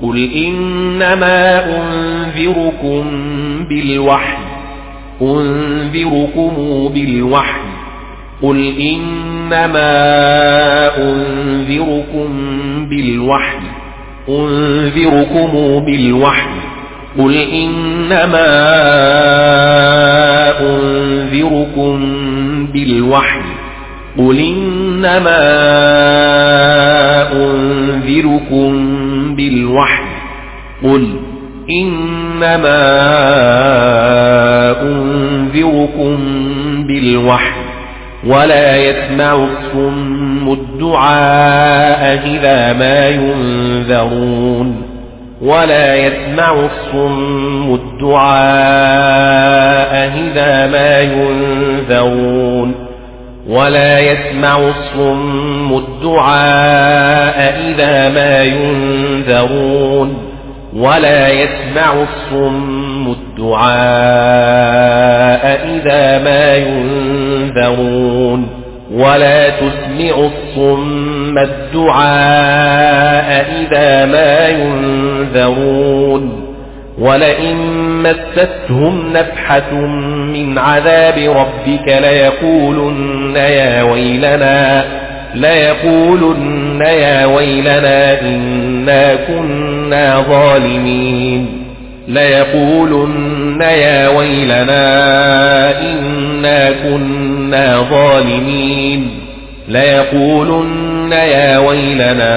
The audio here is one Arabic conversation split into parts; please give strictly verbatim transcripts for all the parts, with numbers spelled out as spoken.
قل إنما أنذركم بالوحي أنذركم بالوحي قل إنما أنذركم بالوحي أنذركم بالوحي قل إنما أنذركم بالوحي قل إنما أنذركم بالوحي قل إنما أنذركم بالوحي ولا يسمع الصم الدعاء إذا ما ينذرون ولا يسمع الصم الدعاء إذا ما ينذرون ولا يسمع الصم الدعاء إذا ما ينذرون ولا يسمع الصم الدعاء إذا ما ينذرون ولا تسمع الصم الدعاء إذا ما ينذرون ولئن مستهم نفحة من عذاب ربك ليقولن يا ويلنا ليقولن يا ويلنا إنا كنا ظالمين ليقولن يا ويلنا إنا كنا ظالمين ليقولن يا ويلنا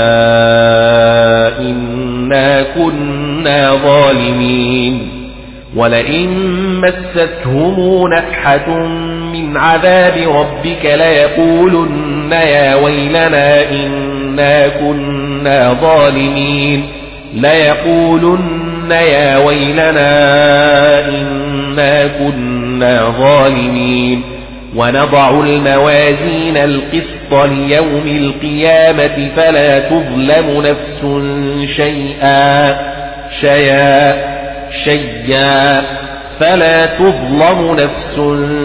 إنا كنا ظالمين ولئن مستهم نفحة من عذاب ربك ليقولن يا ويلنا إنا كنا ظالمين ليقولن يا ويلنا إنا كنا ظالمين ونضع الموازين القسط ليوم القيامة فلا تظلم نفس شيئا شيئا شيئا فلا تظلم نفس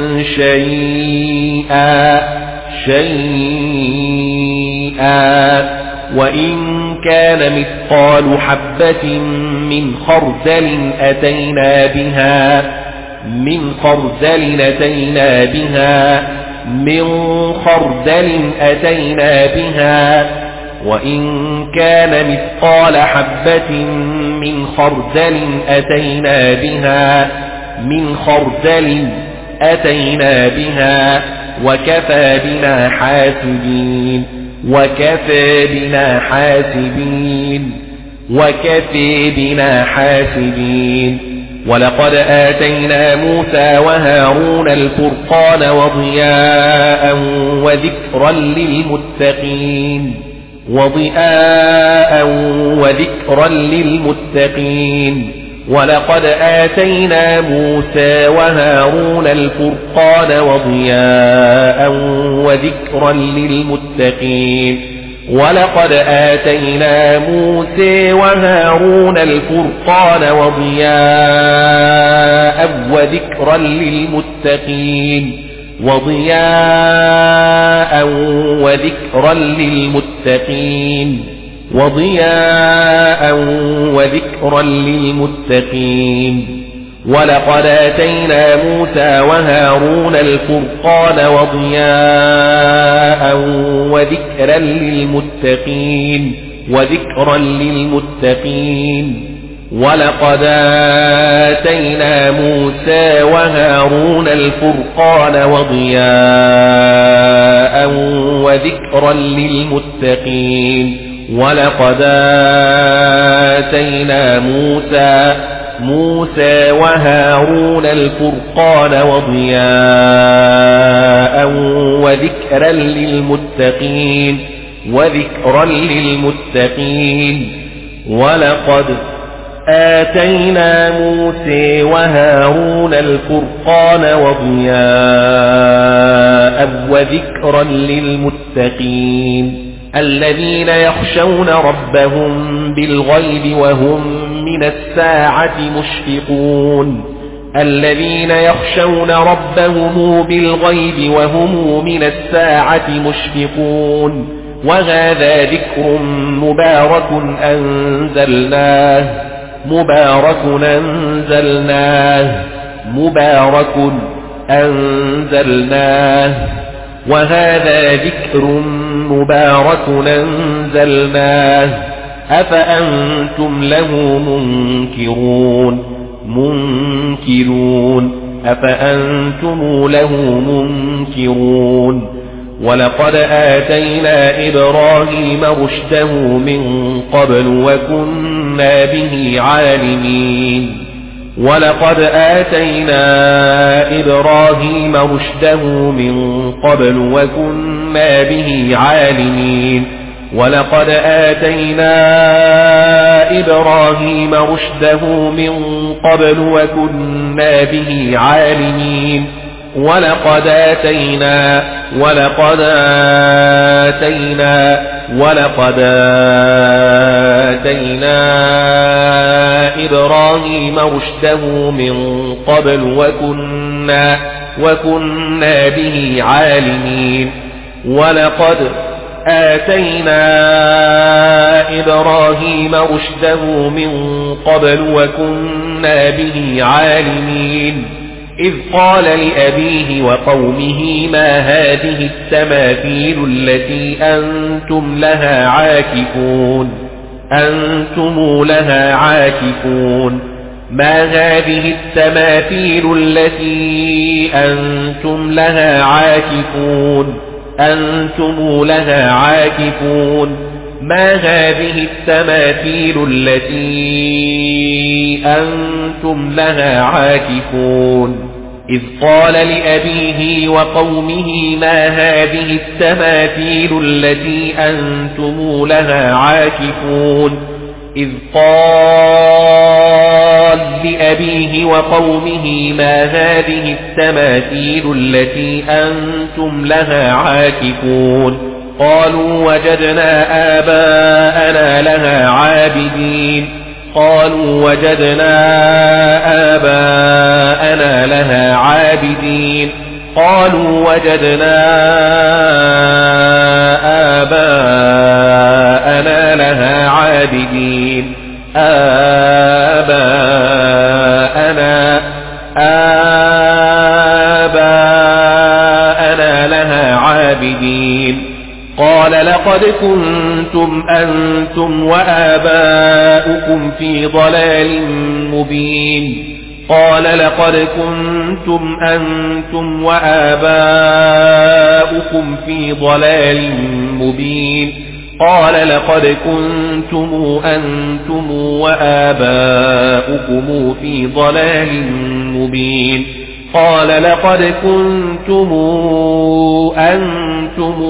شيئا شيئا وإن كان مثقال حبة من خردل أتينا بها من خردل أتينا بها من خردل أتينا بها وإن كان مثقال حبة من خردل أتينا بها من خردل أتينا بها وكفى بنا حاسبين وكفى بنا حاسبين وكفى بنا حاسبين ولقد آتينا موسى وهارون الفرقان وضياء وذكرا للمتقين وضياء وذكرا للمتقين ولقد آتينا موسى وهارون الفرقان وضياء وذكرا للمتقين ولقد آتينا موسى وهارون الفرقان وضياء وذكرا للمتقين وضياء وذكرا للمتقين وضياء وذكرا للمتقين ولقد آتينا موسى وهارون الفرقان وضياء وذكرا للمتقين وذكرا للمتقين ولقد آتينا موسى وهارون الفرقان وضياء وذكرا للمتقين ولقد آتينا موسى موسى وهارون الفرقان وضياء وذكرا للمتقين وذكرا للمتقين ولقد آتينا موسى وهارون الفرقان وضياء وذكرا للمتقين الذين يخشون ربهم بالغيب وهم من الساعة مشفقون الذين يخشون ربهم بالغيب وهم من الساعة مشفقون وهذا ذكر مبارك أنزلناه مبارك أنزلناه مبارك أنزلناه وهذا ذكر مبارك أنزلناه أفأنتم له منكرون منكرون أفأنتم له منكرون ولقد آتينا إبراهيم رشده من قبل وكنا به عالمين ولقد آتينا إبراهيم رشده من قبل وكنا به عالمين ولقد آتينا إبراهيم رشده من قبل وكنا به عالمين ولقد آتينا ولقد آتينا ولقد آتينا إبراهيم رشده من قبل وكنا وكنا به عالمين ولقد آتينا إبراهيم رشده من قبل وكنا به عالمين إذ قال لأبيه وقومه ما هذه التماثيل التي أنتم لها عاكفون أنتم لها عاكفون ما هذه التماثيل التي أنتم لها عاكفون أنتم لها عاكفون ما هذه التماثيل التي أنتم لها عاكفون إذ قال لأبيه وقومه ما هذه التماثيل التي أنتم لها عاكفون إذ قال لأبيه وقومه ما هذه التماثيل التي أنتم لها عاكفون قالوا وجدنا آباءنا لها عابدين قالوا وجدنا آباءنا لها عابدين قالوا وجدنا آباءنا لها عابدين آباءنا آباءنا لها عابدين قال لقد كنتم أنتم وآباؤكم في ضلال مبين قال لقد كنتم أنتم وآباؤكم في ضلال مبين قال لقد كنتم أنتم وآباؤكم في ضلال مبين قال لقد كنتم أنتم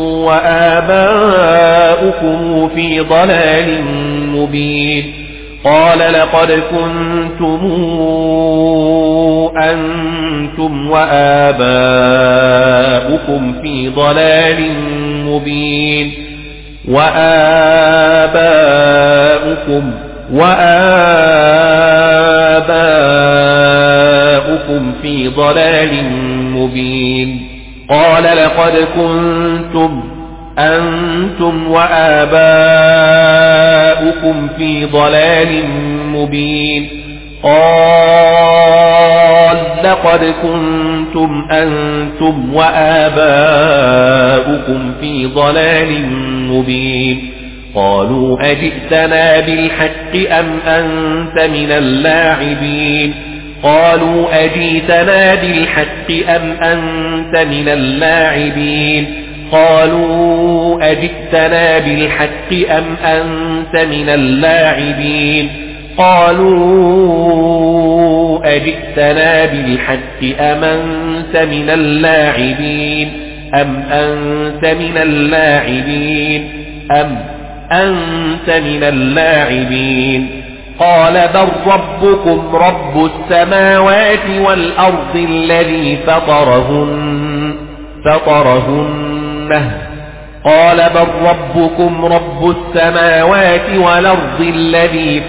وآباؤكم في ضلال مبين قال لقد كنتم أنتم وآباؤكم في ضلال مبين وآباؤكم وآباؤكم في ضلال مبين قال لقد كنتم أنتم وآباؤكم في ضلال مبين قال لقد كنتم أنتم وآباؤكم في ضلال مبين قالوا أجئتنا بالحق أم أنت من اللاعبين قالوا أجئتنا بالحق أم أنت من اللاعبين قالوا أجئتنا بالحق أم أنت من اللاعبين قالوا أجئتنا بالحق أم أنت من اللاعبين أم أنت من اللاعبين أم أنت من اللاعبين قال بل ربكم رب السماوات والأرض الذي فطرهن فطرهن قال بل ربكم رب السماوات والأرض الذي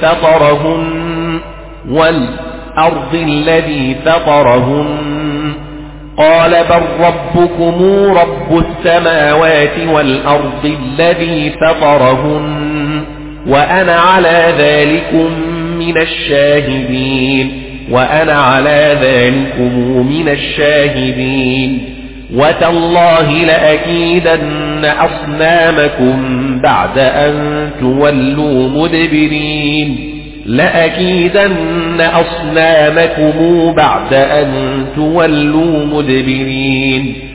فطرهن والأرض الذي فطرهن قال بل ربكم رب السماوات والأرض الذي فطرهن وأنا على ذلكم من الشاهدين وأنا على ذلكم من الشاهدين وتالله لأكيدن أصنامكم بعد أن تولوا مدبرين لأكيدن أصنامكم بعد أن تولوا مدبرين